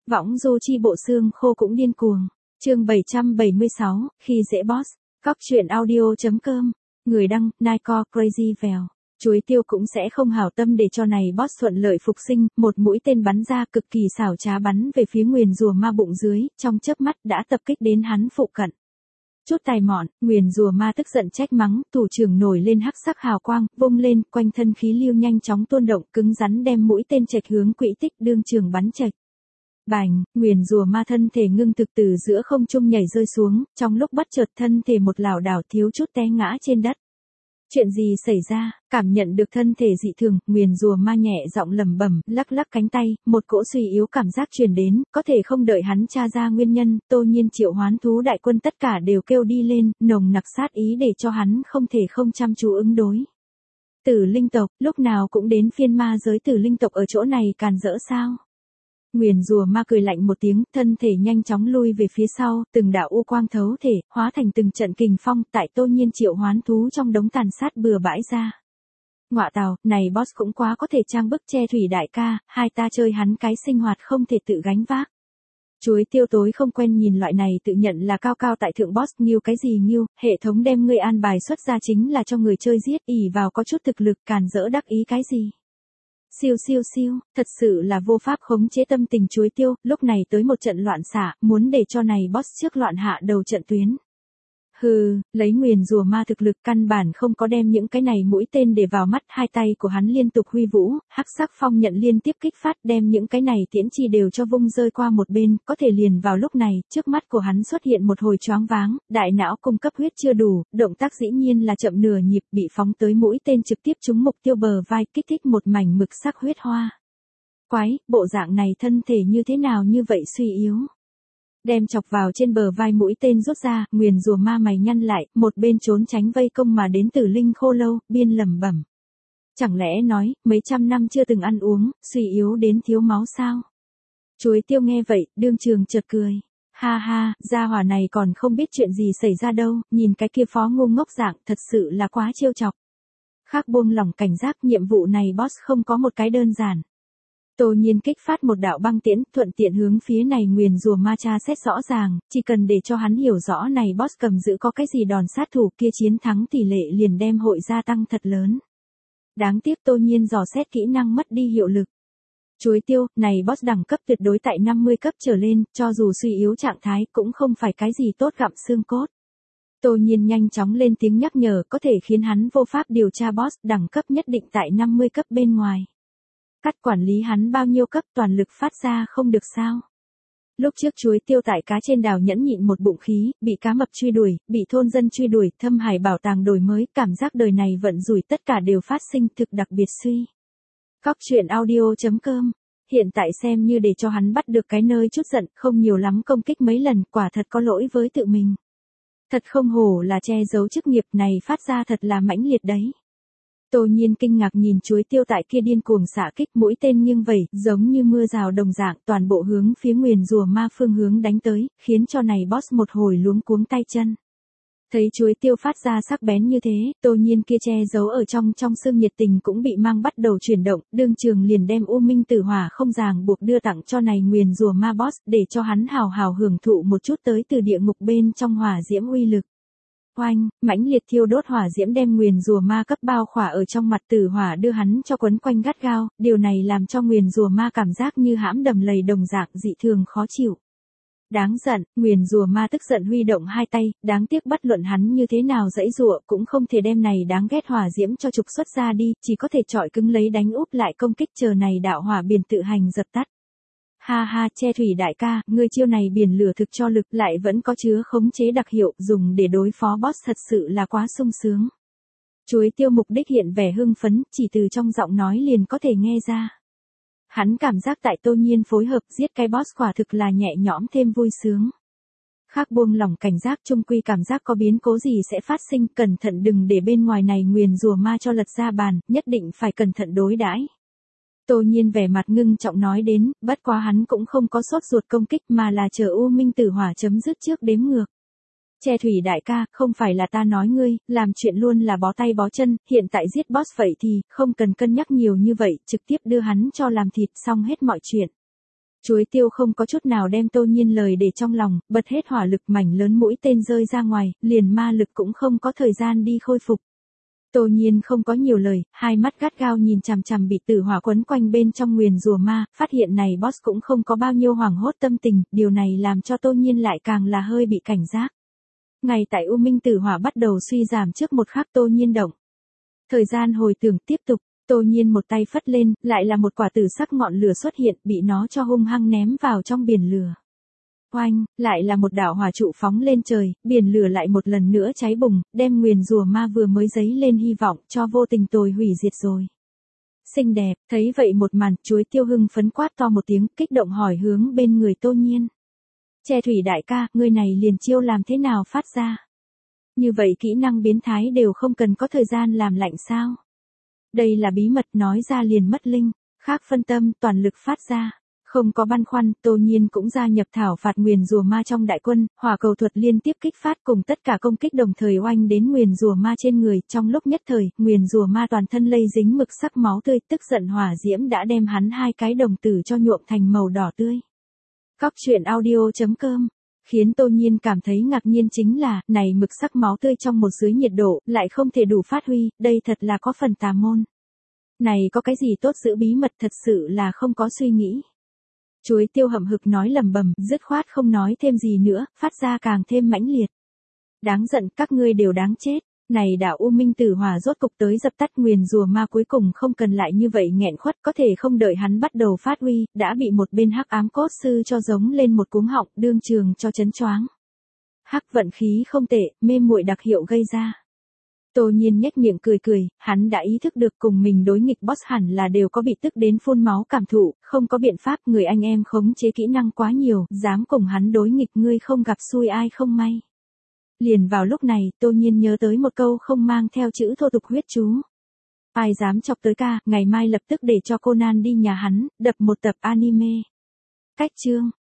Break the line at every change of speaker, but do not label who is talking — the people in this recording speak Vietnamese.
Võng du chi bộ xương khô cũng điên cuồng. Chương 776, khi dễ boss. Các truyện audio.com. Người đăng, Nike Crazy Vèo. Chuối tiêu cũng sẽ không hảo tâm để cho này boss thuận lợi phục sinh, một mũi tên bắn ra cực kỳ xảo trá bắn về phía nguyền rùa ma bụng dưới, trong chớp mắt đã tập kích đến hắn phụ cận. Chút tài mọn, nguyền rùa ma tức giận trách mắng, thủ trưởng nổi lên hắc sắc hào quang, vung lên, quanh thân khí lưu nhanh chóng tuôn động, cứng rắn đem mũi tên chệch hướng quỹ tích đương trường bắn chệch. Bành, nguyền rùa ma thân thể ngưng thực từ giữa không trung nhảy rơi xuống, trong lúc bất chợt thân thể một lảo đảo thiếu chút té ngã trên đất. Chuyện gì xảy ra? Cảm nhận được thân thể dị thường, nguyền rùa ma nhẹ giọng lẩm bẩm, lắc lắc cánh tay, một cỗ suy yếu cảm giác truyền đến, có thể không đợi hắn tra ra nguyên nhân, Tô Nhiên triệu hoán thú đại quân tất cả đều kêu đi lên, nồng nặc sát ý để cho hắn không thể không chăm chú ứng đối. Tử linh tộc, lúc nào cũng đến phiên ma giới tử linh tộc ở chỗ này càn rỡ sao? Nguyền rùa ma cười lạnh một tiếng, thân thể nhanh chóng lui về phía sau, từng đạo u quang thấu thể, hóa thành từng trận kình phong, tại Tô Nhiên triệu hoán thú trong đống tàn sát bừa bãi ra. Ngọa tào, này boss cũng quá có thể trang bức che thủy đại ca, hai ta chơi hắn cái sinh hoạt không thể tự gánh vác. Chuối tiêu tối không quen nhìn loại này tự nhận là cao cao tại thượng boss nghiêu cái gì nghiêu, hệ thống đem ngươi an bài xuất ra chính là cho người chơi giết, ỷ vào có chút thực lực càn rỡ đắc ý cái gì. Siêu siêu siêu, thật sự là vô pháp khống chế tâm tình chuối tiêu, lúc này tới một trận loạn xạ, muốn để cho này boss trước loạn hạ đầu trận tuyến. Hừ, lấy nguyền rùa ma thực lực căn bản không có đem những cái này mũi tên để vào mắt, hai tay của hắn liên tục huy vũ, hắc sắc phong nhận liên tiếp kích phát đem những cái này tiễn chi đều cho vung rơi qua một bên, có thể liền vào lúc này, trước mắt của hắn xuất hiện một hồi choáng váng, đại não cung cấp huyết chưa đủ, động tác dĩ nhiên là chậm nửa nhịp bị phóng tới mũi tên trực tiếp trúng mục tiêu bờ vai, kích thích một mảnh mực sắc huyết hoa. Quái, bộ dạng này thân thể như thế nào như vậy suy yếu. Đem chọc vào trên bờ vai mũi tên rút ra, nguyền rùa ma mày nhăn lại, một bên trốn tránh vây công mà đến Tử Linh Khô Lâu, biên lẩm bẩm. Chẳng lẽ nói, mấy trăm năm chưa từng ăn uống, suy yếu đến thiếu máu sao? Chuối tiêu nghe vậy, đương trường chợt cười. Ha ha, gia hỏa này còn không biết chuyện gì xảy ra đâu, nhìn cái kia phó ngu ngốc dạng thật sự là quá trêu chọc. Khác buông lỏng cảnh giác, nhiệm vụ này boss không có một cái đơn giản. Tô Nhiên kích phát một đạo băng tiễn, thuận tiện hướng phía này nguyền rùa ma tra xét rõ ràng, chỉ cần để cho hắn hiểu rõ này boss cầm giữ có cái gì đòn sát thủ kia chiến thắng tỷ lệ liền đem hội gia tăng thật lớn. Đáng tiếc Tô Nhiên dò xét kỹ năng mất đi hiệu lực. Chuối tiêu, này boss đẳng cấp tuyệt đối tại 50 cấp trở lên, cho dù suy yếu trạng thái cũng không phải cái gì tốt gặm xương cốt. Tô Nhiên nhanh chóng lên tiếng nhắc nhở có thể khiến hắn vô pháp điều tra boss đẳng cấp nhất định tại 50 cấp bên ngoài. Cắt quản lý hắn bao nhiêu cấp toàn lực phát ra không được sao. Lúc trước chuối tiêu tại cá trên đảo nhẫn nhịn một bụng khí, bị cá mập truy đuổi, bị thôn dân truy đuổi, thâm hải bảo tàng đổi mới, cảm giác đời này vận rủi tất cả đều phát sinh thực đặc biệt suy. Các truyện audio.com. Hiện tại xem như để cho hắn bắt được cái nơi chút giận, không nhiều lắm công kích mấy lần, quả thật có lỗi với tự mình. Thật không hổ là che giấu chức nghiệp này phát ra thật là mãnh liệt đấy. Tô Nhiên kinh ngạc nhìn chuối tiêu tại kia điên cuồng xạ kích mũi tên nghiêng vẩy, giống như mưa rào đồng dạng toàn bộ hướng phía nguyền rùa ma phương hướng đánh tới, khiến cho này boss một hồi luống cuống tay chân. Thấy chuối tiêu phát ra sắc bén như thế, Tô Nhiên kia che giấu ở trong xương nhiệt tình cũng bị mang bắt đầu chuyển động, đương trường liền đem U Minh Tử Hỏa không ràng buộc đưa tặng cho này nguyền rùa ma boss, để cho hắn hào hào hưởng thụ một chút tới từ địa ngục bên trong hỏa diễm uy lực. Oanh, mãnh liệt thiêu đốt hỏa diễm đem nguyền rùa ma cấp bao khỏa ở trong mặt tử hỏa đưa hắn cho quấn quanh gắt gao, điều này làm cho nguyền rùa ma cảm giác như hãm đầm lầy đồng dạng dị thường khó chịu. Đáng giận, nguyền rùa ma tức giận huy động hai tay, đáng tiếc bất luận hắn như thế nào giãy giụa cũng không thể đem này đáng ghét hỏa diễm cho trục xuất ra đi, chỉ có thể chọi cứng lấy đánh úp lại công kích chờ này đạo hỏa biển tự hành dập tắt. Ha ha, che thủy đại ca, ngươi chiêu này biển lửa thực cho lực lại vẫn có chứa khống chế đặc hiệu, dùng để đối phó boss thật sự là quá sung sướng. Chuối tiêu mục đích hiện vẻ hưng phấn, chỉ từ trong giọng nói liền có thể nghe ra. Hắn cảm giác tại Tô Nhiên phối hợp giết cái boss quả thực là nhẹ nhõm thêm vui sướng. Khác buông lỏng cảnh giác chung quy cảm giác có biến cố gì sẽ phát sinh, cẩn thận đừng để bên ngoài này nguyền rùa ma cho lật ra bàn, nhất định phải cẩn thận đối đãi. Tô Nhiên vẻ mặt ngưng trọng nói đến, bất quá hắn cũng không có sốt ruột công kích mà là chờ U Minh Tử Hỏa chấm dứt trước đếm ngược. Che thủy đại ca, không phải là ta nói ngươi, làm chuyện luôn là bó tay bó chân, hiện tại giết boss vậy thì, không cần cân nhắc nhiều như vậy, trực tiếp đưa hắn cho làm thịt xong hết mọi chuyện. Chuối tiêu không có chút nào đem Tô Nhiên lời để trong lòng, bật hết hỏa lực, mảnh lớn mũi tên rơi ra ngoài, liền ma lực cũng không có thời gian đi khôi phục. Tô Nhiên không có nhiều lời, hai mắt gắt gao nhìn chằm chằm bị tử hỏa quấn quanh bên trong nguyền rùa ma, phát hiện này boss cũng không có bao nhiêu hoảng hốt tâm tình, điều này làm cho Tô Nhiên lại càng là hơi bị cảnh giác. Ngay tại U Minh tử hỏa bắt đầu suy giảm trước một khắc Tô Nhiên động. Thời gian hồi tưởng tiếp tục, Tô Nhiên một tay phất lên, lại là một quả tử sắc ngọn lửa xuất hiện, bị nó cho hung hăng ném vào trong biển lửa. Oanh, lại là một đạo hỏa trụ phóng lên trời, biển lửa lại một lần nữa cháy bùng, đem nguyền rùa ma vừa mới dấy lên hy vọng cho vô tình tồi hủy diệt rồi. Xinh đẹp, thấy vậy một màn, chuối tiêu hưng phấn quát to một tiếng, kích động hỏi hướng bên người Tô Nhiên. Che thủy đại ca, ngươi này liền chiêu làm thế nào phát ra? Như vậy kỹ năng biến thái đều không cần có thời gian làm lạnh sao? Đây là bí mật, nói ra liền mất linh, khác phân tâm, toàn lực phát ra. Không có băn khoăn, Tô Nhiên cũng gia nhập thảo phạt nguyền rùa ma trong đại quân, hỏa cầu thuật liên tiếp kích phát cùng tất cả công kích đồng thời oanh đến nguyền rùa ma trên người, trong lúc nhất thời, nguyền rùa ma toàn thân lây dính mực sắc máu tươi, tức giận hỏa diễm đã đem hắn hai cái đồng tử cho nhuộm thành màu đỏ tươi. Cóc truyện audio.com. Khiến Tô Nhiên cảm thấy ngạc nhiên chính là, này mực sắc máu tươi trong một dưới nhiệt độ, lại không thể đủ phát huy, đây thật là có phần tà môn. Này có cái gì tốt giữ bí mật, thật sự là không có suy nghĩ. Chuối tiêu hậm hực nói lầm bầm, dứt khoát không nói thêm gì nữa, phát ra càng thêm mãnh liệt. Đáng giận, các ngươi đều đáng chết. Này đạo U Minh tử hỏa rốt cục tới dập tắt nguyền rùa ma, cuối cùng không cần lại như vậy nghẹn khuất, có thể không đợi hắn bắt đầu phát huy, đã bị một bên hắc ám cốt sư cho giống lên một cúm họng, đương trường cho chấn choáng. Hắc vận khí không tệ, mê muội đặc hiệu gây ra. Tô Nhiên nhếch miệng cười cười, hắn đã ý thức được cùng mình đối nghịch boss hẳn là đều có bị tức đến phun máu cảm thụ, không có biện pháp, người anh em khống chế kỹ năng quá nhiều, dám cùng hắn đối nghịch, ngươi không gặp xui ai không may. Liền vào lúc này, Tô Nhiên nhớ tới một câu không mang theo chữ thô tục huyết chú. Ai dám chọc tới ca, ngày mai lập tức để cho Conan đi nhà hắn, đập một tập anime. Cách chương.